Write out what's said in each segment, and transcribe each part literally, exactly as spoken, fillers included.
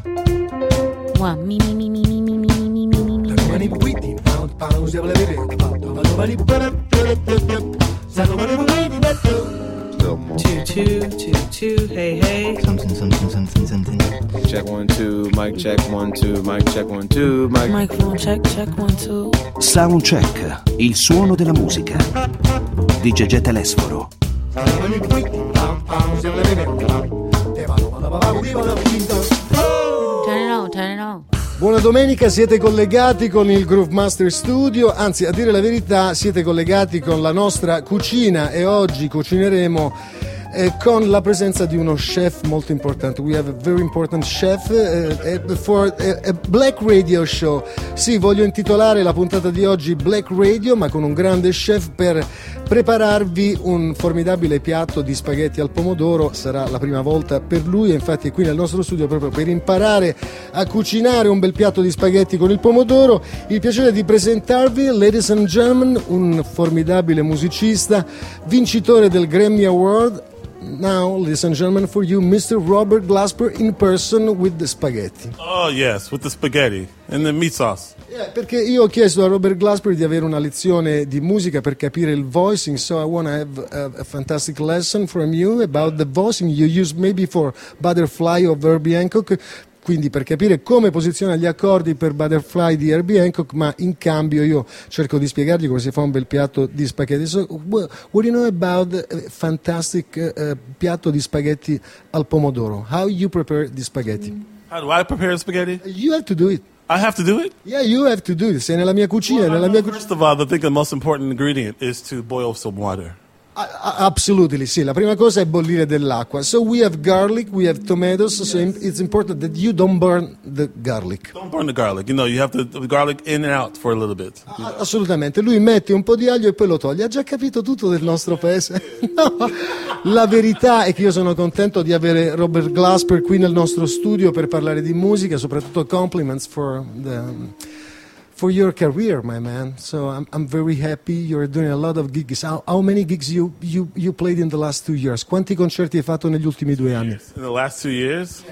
Mua, mi mi mi mi mi mi mi mi mi mi mi. Two, two, two, two, hey, hey. Something, something, something, something. Check one, two, mic check one, two, mic check one, two, mic. Microphone check, check one, two. Soundcheck, il suono della musica. Di Gegè Telesforo. Turn it on, turn it on. Buona domenica, siete collegati con il Groove Master Studio, anzi a dire la verità siete collegati con la nostra cucina e oggi cucineremo eh, con la presenza di uno chef molto importante. We have a very important chef uh, for a, a Black Radio show. Sì, voglio intitolare la puntata di oggi Black Radio, ma con un grande chef per prepararvi un formidabile piatto di spaghetti al pomodoro. Sarà la prima volta per lui e infatti è qui nel nostro studio proprio per imparare a cucinare un bel piatto di spaghetti con il pomodoro. Il piacere di presentarvi, ladies and gentlemen, un formidabile musicista, vincitore del Grammy Award. Now, ladies and gentlemen, for you, Mister Robert Glasper in person with the spaghetti. Oh yes, with the spaghetti and the meat sauce. Yeah, perché io ho chiesto a Robert Glasper di avere una lezione di musica per capire il voicing, so I want to have a, a fantastic lesson from you about the voicing you use maybe for Butterfly of Herbie Hancock. Quindi per capire come posiziona gli accordi per Butterfly di Herbie Hancock, ma in cambio io cerco di spiegargli come si fa un bel piatto di spaghetti. So, what do you know about a fantastic uh, piatto di spaghetti al pomodoro? How you prepare the spaghetti? How do I prepare spaghetti? You have to do it. I have to do it? Yeah, you have to do it. Sei nella mia cucina, Well, nella I mia know, cucina. first of all, I think the most important ingredient is to boil some water. Absolutely, sì. La prima cosa è bollire dell'acqua. So we have garlic, we have tomatoes. So it's important that you don't burn the garlic. Don't burn the garlic. You know, you have to the garlic in and out for a little bit. You know? Assolutamente. Lui mette un po' di aglio e poi lo toglie. Ha già capito tutto del nostro paese? No. La verità è che io sono contento di avere Robert Glasper qui nel nostro studio per parlare di musica, soprattutto compliments for the for your career, my man. So I'm I'm very happy. You're doing a lot of gigs. How, how many gigs you, you you played in the last two years? Quanti concerti hai fatto negli ultimi due anni? In the last two years?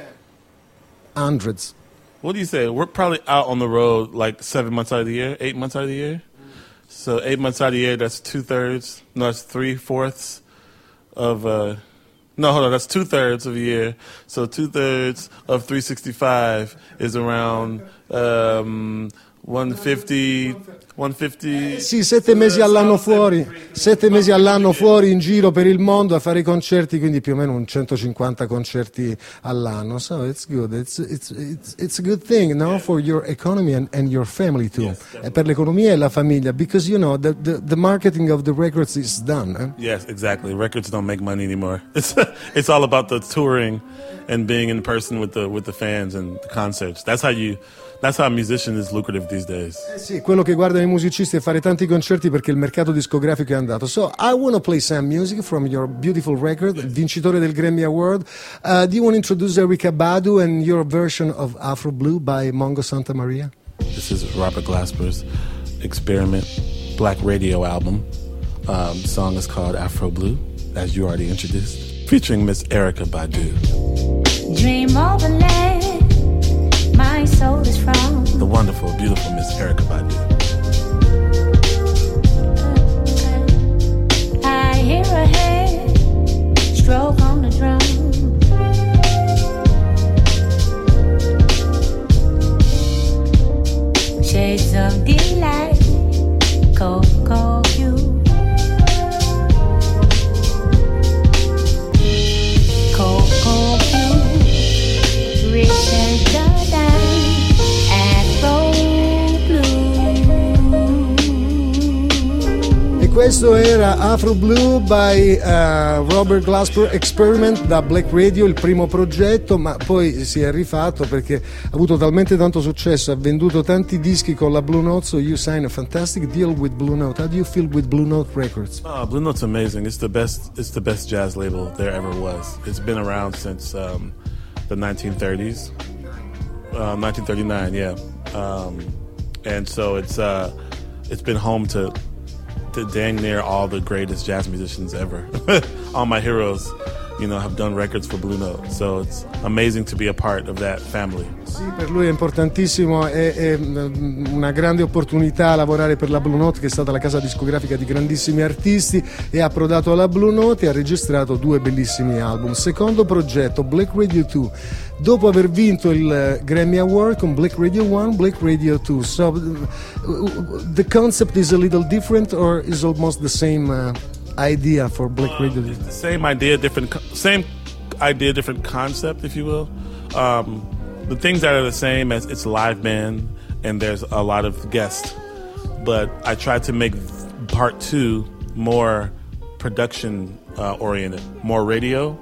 Hundreds. What do you say? We're probably out on the road like seven months out of the year, eight months out of the year. So eight months out of the year, that's two thirds. No, that's three fourths of. Uh, no, hold on, that's two thirds of a year. So two thirds of three sixty-five is around. Um, centocinquanta, centocinquanta. Eh, sì, sette mesi all'anno fuori, sette mesi all'anno fuori in giro per il mondo a fare i concerti, quindi più o meno un centocinquanta concerti all'anno. So it's good, it's it's it's, it's a good thing, no, for your economy and, and your family too. Yes, e per l'economia e la famiglia, because you know the the, the marketing of the records is done. Eh? Yes, exactly. Records don't make money anymore. It's it's all about the touring and being in person with the with the fans and the concerts. That's how you. That's how a musician is lucrative these days. Eh sì, quello che guardano i musicisti è fare tanti concerti perché il mercato discografico è andato. So I want to play some music from your beautiful record, vincitore del Grammy Award. Uh, do you want to introduce Erykah Badu and your version of Afro Blue by Mongo Santa Maria? This is Robert Glasper's Experiment Black Radio album. Um, the song is called Afro Blue, as you already introduced, featuring Miss Erykah Badu. Dream of a land my soul is from. The wonderful, beautiful Miss Erykah Badu. I hear a hand stroke on the drum. Shades of delight, cocoa hue. Cocoa hue, rich as the questo era Afro Blue by uh, Robert Glasper Experiment da Black Radio, il primo progetto, ma poi si è rifatto perché ha avuto talmente tanto successo, ha venduto tanti dischi con la Blue Note, so you signed a fantastic deal with Blue Note. How do you feel with Blue Note Records? Oh, Blue Note's amazing. It's the best. It's the best jazz label there ever was. It's been around since um, the nineteen thirties, uh, nineteen thirty-nine. Yeah, um, and so it's uh, it's been home to. to dang near all the greatest jazz musicians ever, all my heroes. you know, have done records for Blue Note. So it's amazing to be a part of that family. Sì, per lui è importantissimo, è, è una grande opportunità lavorare per la Blue Note, che è stata la casa discografica di grandissimi artisti. È approdato alla Blue Note e ha registrato due bellissimi album. Secondo progetto, Black Radio due, dopo aver vinto il Grammy Award con Black Radio uno, Black Radio due. So the concept is a little different, or is almost the same uh, idea for Black Radio due? It's the same idea, different co- same idea, different concept, if you will. Um, the things that are the same as it's a live band and there's a lot of guests, but I tried to make part two more production uh, oriented, more radio,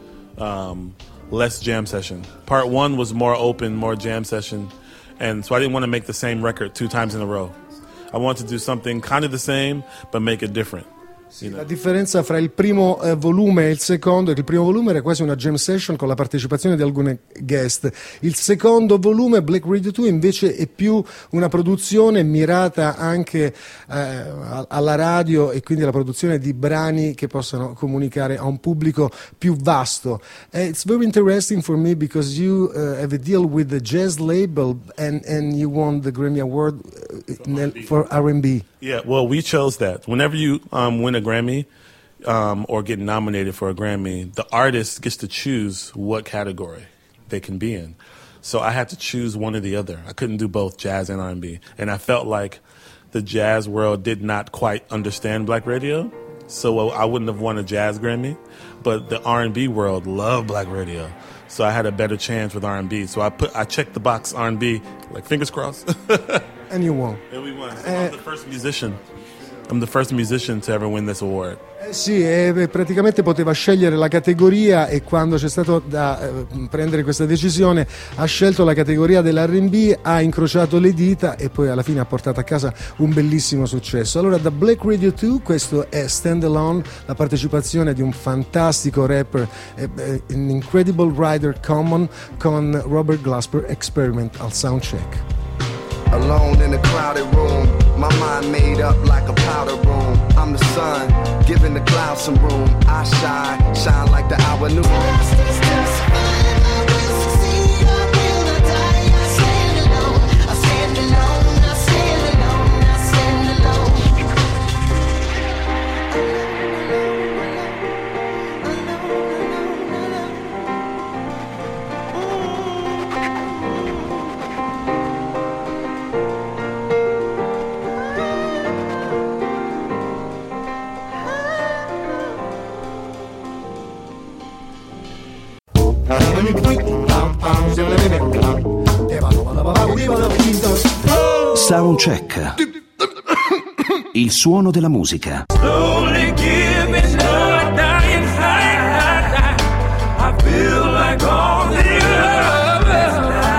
um, less jam session. Part one was more open, more jam session, and so I didn't want to make the same record two times in a row. I wanted to do something kind of the same, but make it different. Sì, la differenza fra il primo eh, volume e il secondo è che il primo volume era quasi una jam session con la partecipazione di alcune guest. Il secondo volume, Black Radio due, invece è più una produzione mirata anche eh, alla radio, e quindi la produzione di brani che possano comunicare a un pubblico più vasto. Uh, it's very interesting for me because you uh, have a deal with the jazz label and, and you won the Grammy Award uh, for R and B. Yeah, well, we chose that. Whenever you um, win a Grammy um, or get nominated for a Grammy, the artist gets to choose what category they can be in. So I had to choose one or the other. I couldn't do both jazz and R and B. And I felt like the jazz world did not quite understand Black radio, so I wouldn't have won a jazz Grammy. But the R and B world loved Black radio, so I had a better chance with R and B. So I put I checked the box R and B, like fingers crossed. And you won. And we won. So I'm the first musician. I'm the first musician to ever win this award. Eh sì, e praticamente poteva scegliere la categoria, e quando c'è stato da eh, prendere questa decisione ha scelto la categoria dell'R and B, ha incrociato le dita e poi alla fine ha portato a casa un bellissimo successo. Allora, da Black Radio due questo è Stand Alone, la partecipazione di un fantastico rapper, eh, eh, un incredible rider common, con Robert Glasper, Experiment al Soundcheck. Alone in a crowded room, my mind made up like a powder room. I'm the sun, giving the clouds some room. I shine, shine like the hour noon. Soundcheck. Il suono della musica. Slowly giving up, dying high. I feel like all the others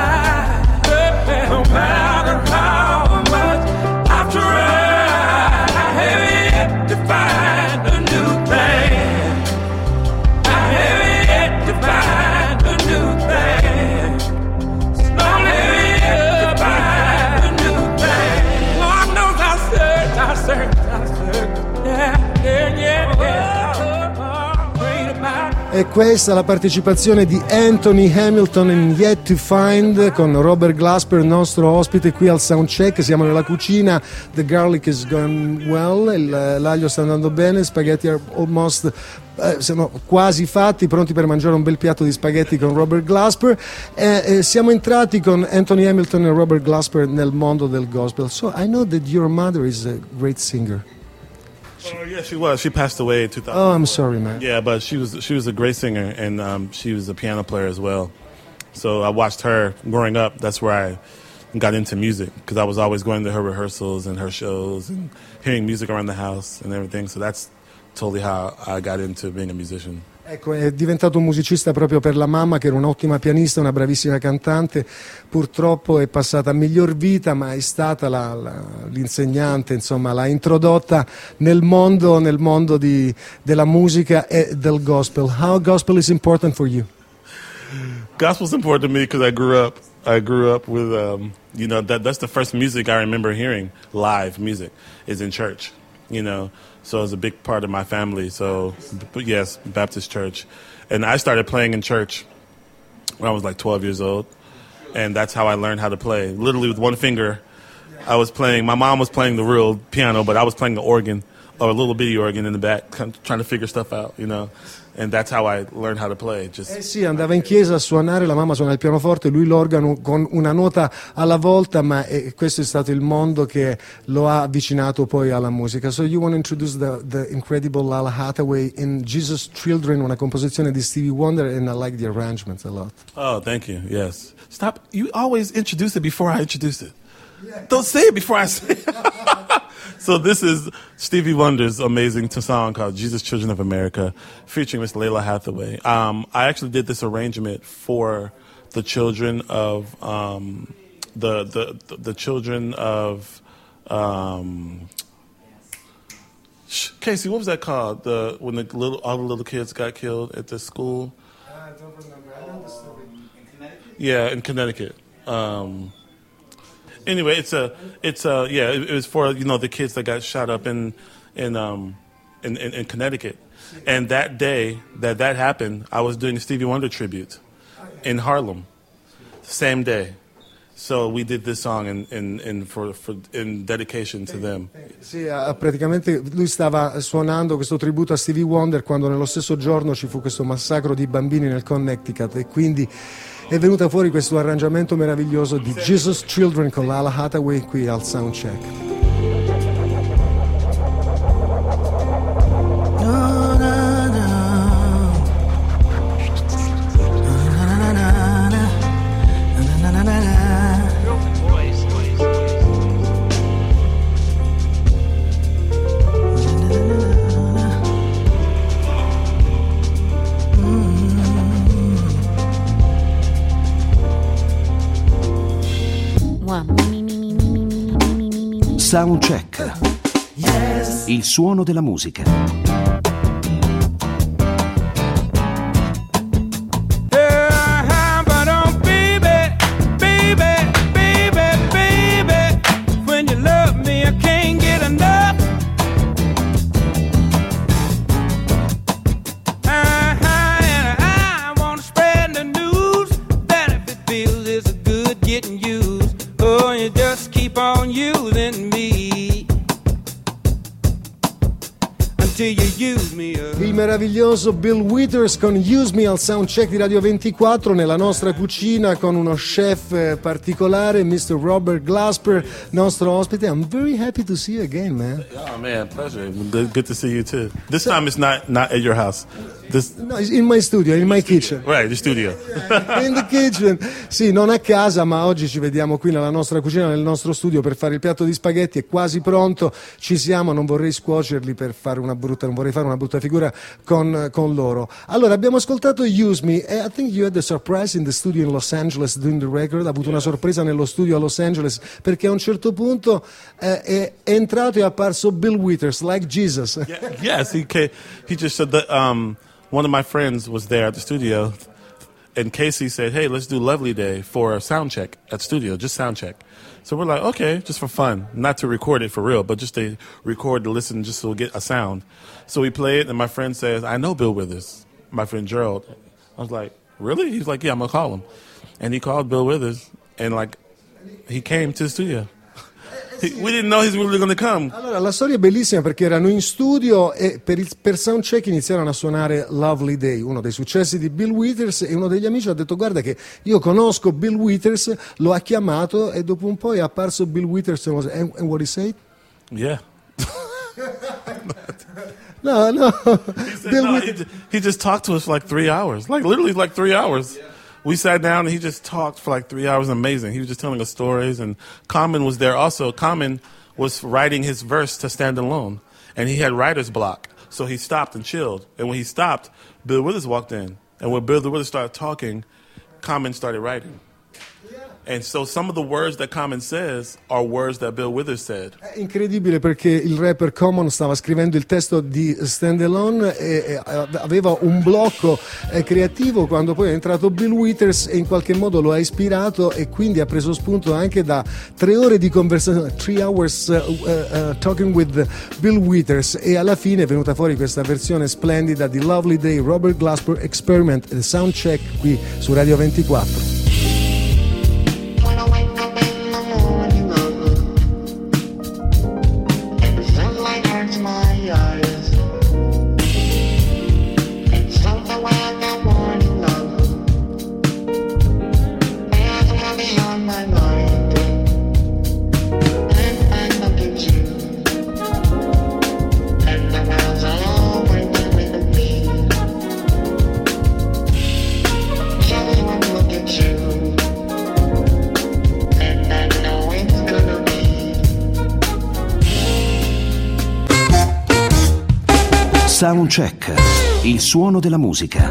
die. No matter how much I've tried, I have yet to find a new thing. I have yet to find a new thing. Slowly yet to find a new thing. Lord knows I search, I search, I search. Yeah, yeah, yeah, yeah. Oh, oh, great about E questa è la partecipazione di Anthony Hamilton in Yet to Find, con Robert Glasper, il nostro ospite qui al Soundcheck. Siamo nella cucina, the garlic is going well, il, l'aglio sta andando bene, spaghetti are almost, eh, sono quasi fatti, pronti per mangiare un bel piatto di spaghetti con Robert Glasper. Eh, eh, siamo entrati con Anthony Hamilton e Robert Glasper nel mondo del gospel. So I know that your mother is a great singer. Oh yeah, she was. She passed away in two thousand. Oh, I'm sorry, man. Yeah, but she was she was a great singer, and um, she was a piano player as well. So I watched her growing up. That's where I got into music, because I was always going to her rehearsals and her shows and hearing music around the house and everything. So that's totally how I got into being a musician. Ecco, è diventato un musicista proprio per la mamma, che era un'ottima pianista, una bravissima cantante. Purtroppo è passata a miglior vita, ma è stata la, la, l'insegnante, insomma, l'ha introdotta nel mondo, nel mondo di, della musica e del gospel. How gospel is important for you? Gospel's important to me because I grew up. I grew up with, um, you know, that that's the first music I remember hearing, live music, is in church, you know. So it's a big part of my family. So, but yes, Baptist church. And I started playing in church when I was like twelve years old. And that's how I learned how to play. Literally with one finger, I was playing. My mom was playing the real piano, but I was playing the organ, or a little bitty organ in the back, trying to figure stuff out, you know. And that's how I learned how to play. Just... Eh sì, andava in chiesa a suonare, la mamma suona il pianoforte, lui l'organo con una nota alla volta, ma eh, questo è stato il mondo che lo ha avvicinato poi alla musica. So you want to introduce the, the incredible Lala Hathaway in Jesus Children, una composizione di Stevie Wonder, and I like the arrangements a lot. Oh, thank you, yes. Stop, you always introduce it before I introduce it. Don't say it before I say it. So this is Stevie Wonder's amazing song called Jesus Children of America, featuring Miss Layla Hathaway. Um, I actually did this arrangement for the children of um, the, the the children of um, Casey. What was that called? The when the little all the little kids got killed at the school. I don't remember. I know the story. In Connecticut. Yeah, in Connecticut. Um, Anyway, it's a, it's a, yeah. It, it was for you know the kids that got shot up in, in, um, in, in, in Connecticut, and that day that that happened, I was doing a Stevie Wonder tribute, in Harlem, same day, so we did this song in, in, in for, for in dedication to them. Sì, praticamente lui stava suonando questo tributo a Stevie Wonder quando nello stesso giorno ci fu questo massacro di bambini nel Connecticut, e quindi è venuta fuori questo arrangiamento meraviglioso di Jesus Children con Lala Hathaway qui al Soundcheck. Soundcheck. Yes. Il suono della musica. Il meraviglioso Bill Withers con Use Me al Soundcheck di Radio ventiquattro, nella nostra cucina con uno chef particolare, mister Robert Glasper, nostro ospite. I'm very happy to see you again, man. Oh man, pleasure. Good, good to see you too. This time it's not not at your house. This... No, it's in my studio, in my kitchen. Right, the studio. In the kitchen. Sì, non a casa, ma oggi ci vediamo qui nella nostra cucina, nel nostro studio per fare il piatto di spaghetti. È quasi pronto, ci siamo, non vorrei scuocerli per fare una brutta, non vorrei fare una brutta figura con, con loro. Allora, abbiamo ascoltato Use Me, e I think you had a surprise in the studio in Los Angeles doing the record. Ha avuto una sorpresa nello studio a Los Angeles, perché a un certo punto eh, è entrato e è apparso Bill Withers, like Jesus. Yeah, yes, he came, he just said that um, one of my friends was there at the studio, and Casey said, hey, let's do Lovely Day for a sound check at studio, just sound check. So we're like, okay, just for fun, not to record it for real, but just to record, to listen, just so we get a sound. So we play it, and my friend says, I know Bill Withers, my friend Gerald. I was like, really? He's like, yeah, I'm going to call him. And he called Bill Withers, and like, he came to the studio. He, we didn't know he was really going to come. Allora, la storia è bellissima perché erano in studio e per, il, per soundcheck iniziarono a suonare Lovely Day, uno dei successi di Bill Withers, e uno degli amici ha detto, guarda che io conosco Bill Withers, lo ha chiamato, e dopo un po' è apparso Bill Withers and, was, and, and what he said? Yeah. No, no. He, said, Bill no he, just, he just talked to us for like three hours. Like literally like three hours. Yeah. We sat down and he just talked for like three hours. Amazing. He was just telling us stories, and Common was there also. Common was writing his verse to Stand Alone, and he had writer's block. So he stopped and chilled. And when he stopped, Bill Withers walked in. And when Bill Withers started talking, Common started writing. And so some of the words that Common says are words that Bill Withers said. È incredibile perché il rapper Common stava scrivendo il testo di Stand Alone e, e aveva un blocco eh, creativo quando poi è entrato Bill Withers e in qualche modo lo ha ispirato e quindi ha preso spunto anche da tre ore di conversazione, three hours uh, uh, uh, talking with Bill Withers, e alla fine è venuta fuori questa versione splendida di Lovely Day, Robert Glasper Experiment e Soundcheck qui su Radio ventiquattro. Soundcheck, il suono della musica.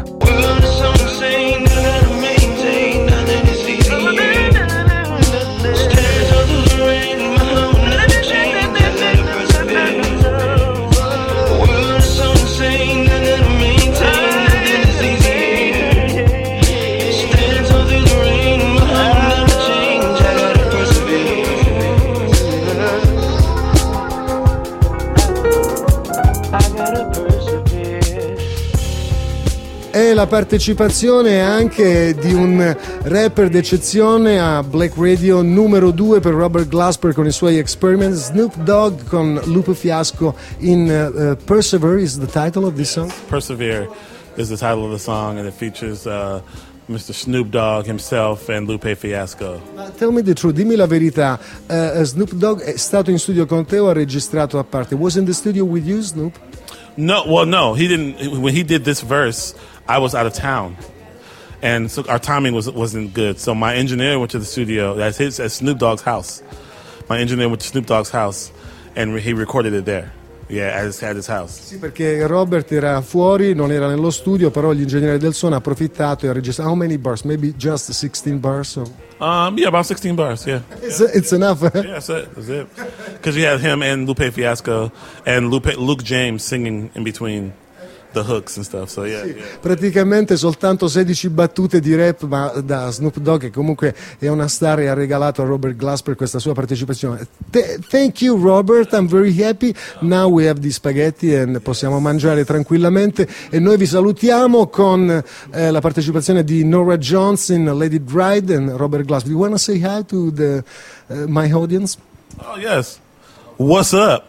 E la partecipazione anche di un rapper d'eccezione a Black Radio, numero due per Robert Glasper con i suoi Experiments, Snoop Dogg con Lupe Fiasco in uh, Persevere is the title of this song? Persevere is the title of the song, and it features uh, Mister Snoop Dogg himself and Lupe Fiasco. Uh, tell me the truth, dimmi la verità, uh, Snoop Dogg è stato in studio con te o ha registrato a parte? Was in the studio with you, Snoop? No, well, no, he didn't. When he did this verse, I was out of town, and so our timing was wasn't good. So my engineer went to the studio at his at Snoop Dogg's house. My engineer went to Snoop Dogg's house, and he recorded it there. Yeah, at his, at his house. Sì, perché Robert era fuori, non era nello studio, però l'ingegnere del suono ha approfittato e ha registrato. How many bars? Maybe just sixteen bars. So. Um, yeah, about sixteen bars. Yeah, it's, it's enough. Yeah, that's it. That's it. Because you had him and Lupe Fiasco and Lupe, Luke James singing in between the hooks and stuff. So yeah, sì, yeah. Praticamente soltanto sedici battute di rap, ma da Snoop Dogg, che comunque è una star e ha regalato a Robert Glasper questa sua partecipazione. Th- thank you Robert, I'm very happy. Now we have the spaghetti and possiamo mangiare tranquillamente, e noi vi salutiamo con eh, la partecipazione di Norah Jones in Let It Ride and Robert Glasper. Do you want to say hi to the, uh, my audience? Oh yes, what's up?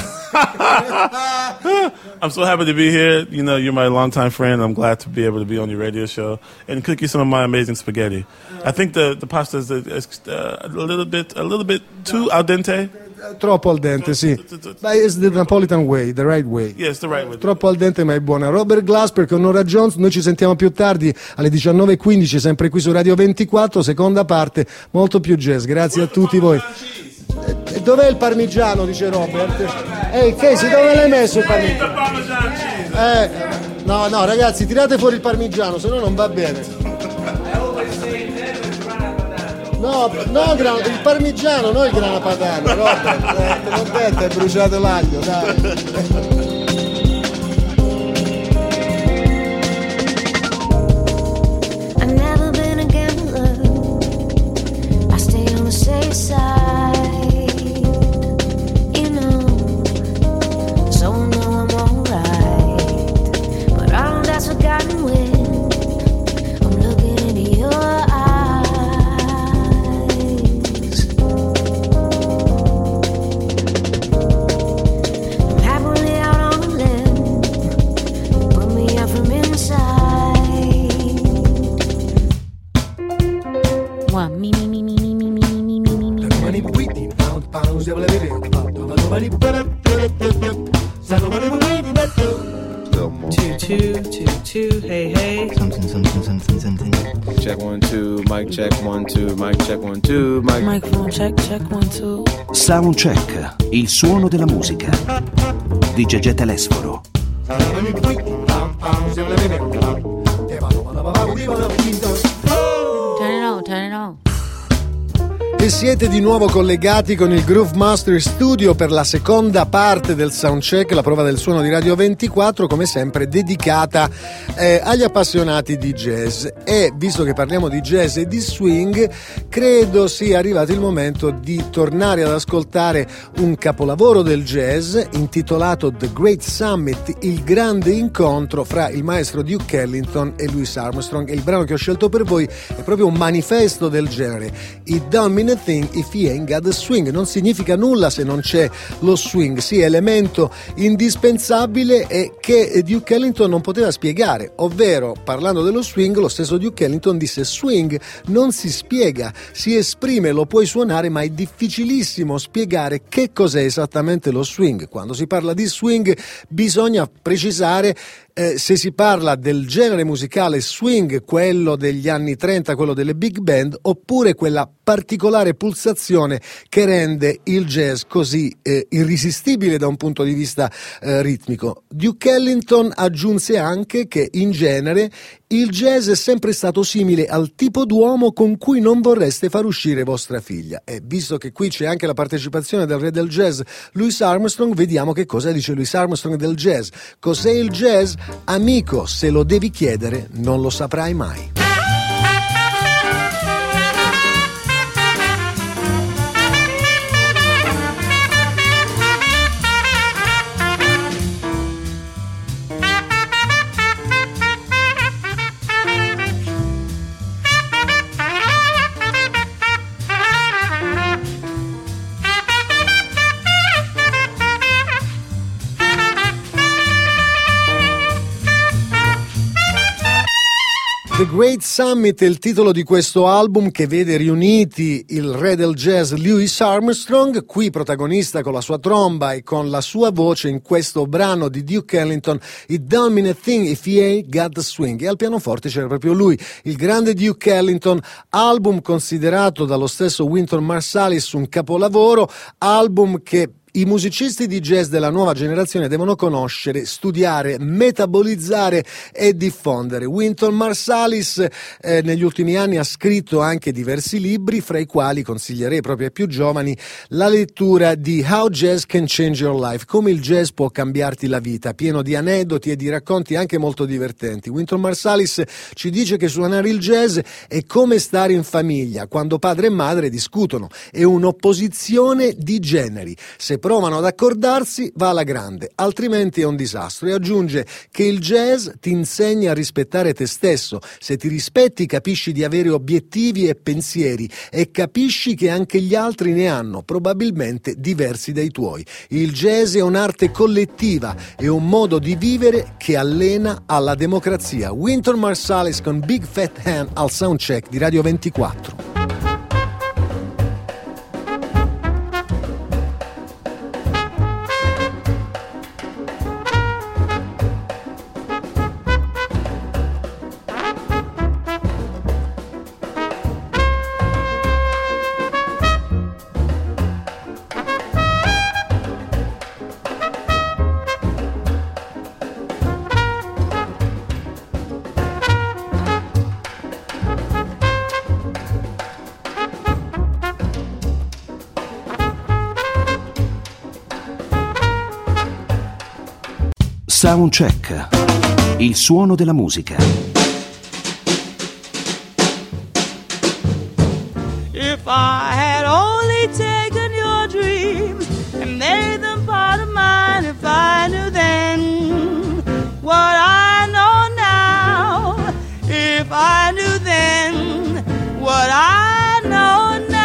I'm so happy to be here. You know, you're my longtime friend. I'm glad to be able to be on your radio show and cook you some of my amazing spaghetti. I think the, the pasta is uh, a little bit a little bit too al dente. Troppo al dente, sì. But it's the Napolitan way, the right way. Yes, the right way. Troppo al dente, ma è buona. Robert Glasper con Norah Jones. Noi ci sentiamo più tardi alle diciannove e quindici, sempre qui su Radio ventiquattro, seconda parte, molto più jazz. Grazie a tutti voi. E dov'è il parmigiano, dice Robert? Ehi, Casey, dove l'hai messo il parmigiano? Eh, no, no, ragazzi, tirate fuori il parmigiano, se no non va bene. No, no, il parmigiano, non il grana padano, Robert. Eh, te l'ho detto, hai bruciato l'aglio, dai. Safe side, you know, so I know I'm alright, but I know that's forgotten when I'm looking into your eyes. I'm happily out on a limb, put me out from inside. One, me, me, me, me, me, me, me. Two, two, two, two, hey, hey. Something, something, something, something. Check one, two, mic check one, two, mic check one, two, mic. Microphone check, check one, two. Soundcheck, il suono della musica. Di Gegè Telesforo. Turn it on, turn it on. E siete di nuovo collegati con il Groove Master Studio per la seconda parte del Soundcheck, la prova del suono di Radio ventiquattro, come sempre dedicata eh, agli appassionati di jazz. E visto che parliamo di jazz e di swing, credo sia arrivato il momento di tornare ad ascoltare un capolavoro del jazz intitolato The Great Summit, il grande incontro fra il maestro Duke Ellington e Louis Armstrong. E il brano che ho scelto per voi è proprio un manifesto del genere. It don't mean a thing if he ain't got the swing. Non significa nulla se non c'è lo swing. Sì, elemento indispensabile e che Duke Ellington non poteva spiegare, ovvero, parlando dello swing, lo stesso Duke Ellington disse: swing non si spiega, si esprime, lo puoi suonare, ma è difficilissimo spiegare che cos'è esattamente lo swing. Quando si parla di swing bisogna precisare Eh, se si parla del genere musicale swing, quello degli anni trenta, quello delle big band, oppure quella particolare pulsazione che rende il jazz così eh, irresistibile da un punto di vista eh, ritmico. Duke Ellington aggiunse anche che in genere il jazz è sempre stato simile al tipo d'uomo con cui non vorreste far uscire vostra figlia. E visto che qui c'è anche la partecipazione del re del jazz, Louis Armstrong, vediamo che cosa dice Louis Armstrong del jazz. Cos'è il jazz? Amico, se lo devi chiedere, non lo saprai mai. The Great Summit è il titolo di questo album che vede riuniti il re del jazz Louis Armstrong, qui protagonista con la sua tromba e con la sua voce in questo brano di Duke Ellington, It don't mean a thing if he ain't got the swing. E al pianoforte c'era proprio lui, il grande Duke Ellington, album considerato dallo stesso Wynton Marsalis un capolavoro, album che i musicisti di jazz della nuova generazione devono conoscere, studiare, metabolizzare e diffondere. Wynton Marsalis eh, negli ultimi anni ha scritto anche diversi libri, fra i quali consiglierei proprio ai più giovani la lettura di How Jazz Can Change Your Life, come il jazz può cambiarti la vita, pieno di aneddoti e di racconti anche molto divertenti. Wynton Marsalis ci dice che suonare il jazz è come stare in famiglia, quando padre e madre discutono, è un'opposizione di generi. Se provano ad accordarsi va alla grande, altrimenti è un disastro. E aggiunge che il jazz ti insegna a rispettare te stesso. Se ti rispetti capisci di avere obiettivi e pensieri e capisci che anche gli altri ne hanno, probabilmente diversi dai tuoi. Il jazz è un'arte collettiva, è un modo di vivere che allena alla democrazia. Wynton Marsalis con Big Fat Hand al Soundcheck di Radio ventiquattro. Soundcheck, il suono della musica. If I had only taken your dreams and made them part of mine, if I knew then what I know now, if I knew then what I know now.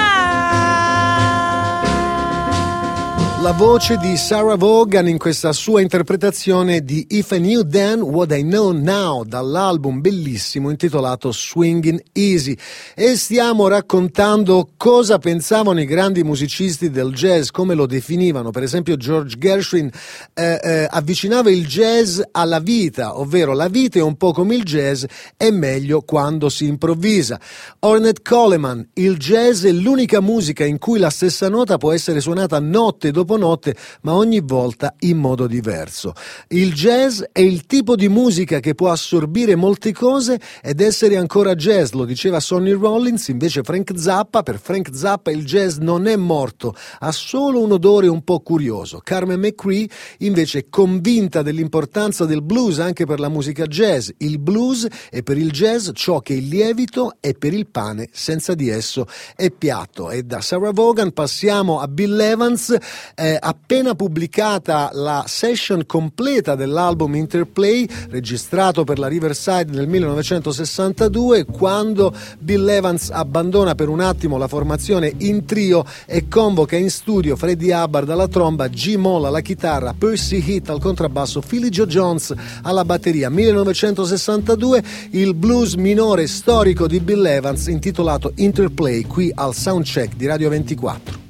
La voce di Sarah Vaughan in questa sua interpretazione di If I Knew Then What I Know Now, dall'album bellissimo intitolato Swingin' Easy. E stiamo raccontando cosa pensavano i grandi musicisti del jazz, come lo definivano. Per esempio George Gershwin eh, eh, avvicinava il jazz alla vita, ovvero la vita è un po' come il jazz, è meglio quando si improvvisa. Ornette Coleman, il jazz è l'unica musica in cui la stessa nota può essere suonata notte dopo dopo notte, ma ogni volta in modo diverso. Il jazz è il tipo di musica che può assorbire molte cose ed essere ancora jazz, lo diceva Sonny Rollins. Invece Frank Zappa, per Frank Zappa il jazz non è morto, ha solo un odore un po' curioso. Carmen McCree invece è convinta dell'importanza del blues anche per la musica jazz. Il blues è per il jazz ciò che il lievito è per il pane, senza di esso è piatto. E da Sarah Vaughan passiamo a Bill Evans, eh, appena pubblicata la session completa dell'album Interplay, registrato per la Riverside nel millenovecentosessantadue, quando Bill Evans abbandona per un attimo la formazione in trio e convoca in studio Freddie Hubbard alla tromba, G. Moll alla chitarra, Percy Heath al contrabbasso, Philly Joe Jones alla batteria. millenovecentosessantadue, il blues minore storico di Bill Evans, intitolato Interplay, qui al Soundcheck di Radio ventiquattro.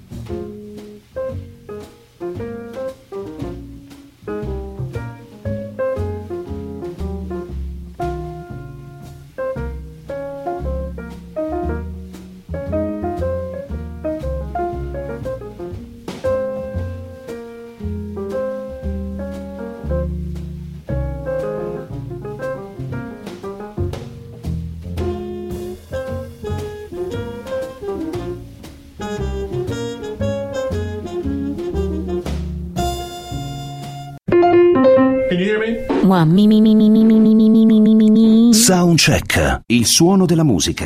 One, mi, mi, mi, mi, mi, mi, mi, mi, mi, mi, mi, mi. Soundcheck, il suono della musica.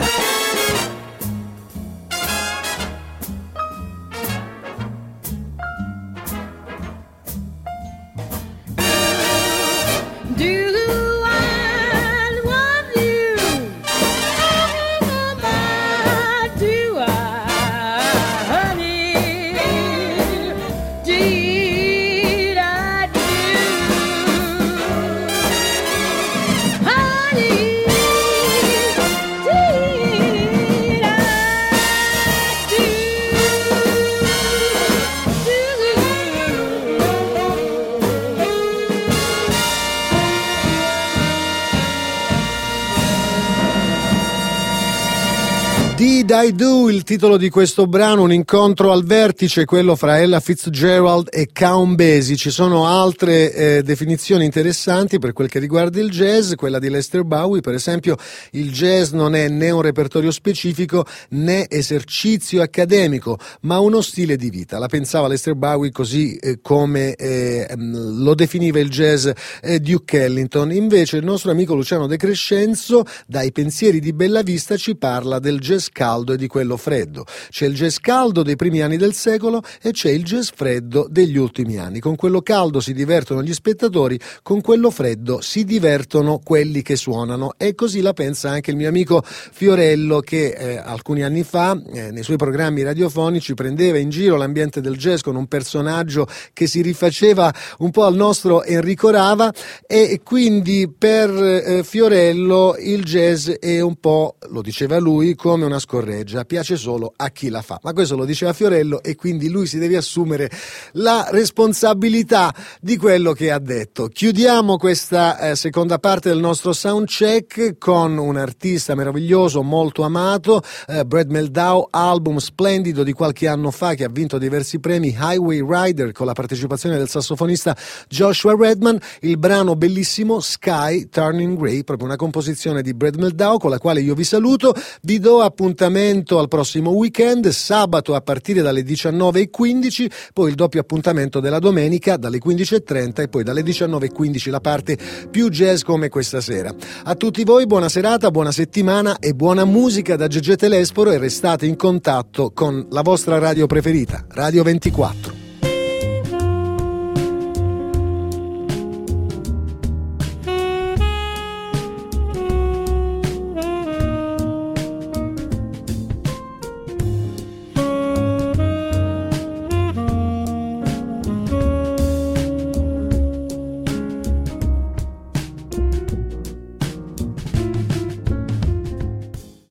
Did I Do, il titolo di questo brano, un incontro al vertice, quello fra Ella Fitzgerald e Count Basie. Ci sono altre eh, definizioni interessanti per quel che riguarda il jazz, quella di Lester Bowie, per esempio. Il jazz non è né un repertorio specifico né esercizio accademico, ma uno stile di vita. La pensava Lester Bowie così eh, come eh, lo definiva il jazz eh, Duke Ellington. Invece il nostro amico Luciano De Crescenzo, dai pensieri di Bellavista, ci parla del jazz caldo e di quello freddo. C'è il jazz caldo dei primi anni del secolo e c'è il jazz freddo degli ultimi anni. Con quello caldo si divertono gli spettatori, con quello freddo si divertono quelli che suonano, e così la pensa anche il mio amico Fiorello, che eh, alcuni anni fa eh, nei suoi programmi radiofonici prendeva in giro l'ambiente del jazz con un personaggio che si rifaceva un po' al nostro Enrico Rava, e quindi per eh, Fiorello il jazz è un po', lo diceva lui, come una scorreggia, piace solo a chi la fa. Ma questo lo diceva Fiorello e quindi lui si deve assumere la responsabilità di quello che ha detto. Chiudiamo questa eh, seconda parte del nostro soundcheck con un artista meraviglioso, molto amato, eh, Brad Meldau, album splendido di qualche anno fa che ha vinto diversi premi, Highway Rider, con la partecipazione del sassofonista Joshua Redman. Il brano bellissimo Sky Turning Grey, proprio una composizione di Brad Meldau, con la quale io vi saluto. Vi do appuntamento al prossimo weekend, sabato a partire dalle diciannove e quindici, poi il doppio appuntamento della domenica dalle quindici e trenta e poi dalle diciannove e quindici la parte più jazz come questa sera. A tutti voi buona serata, buona settimana e buona musica da Gegè Telesporo, e restate in contatto con la vostra radio preferita, Radio ventiquattro.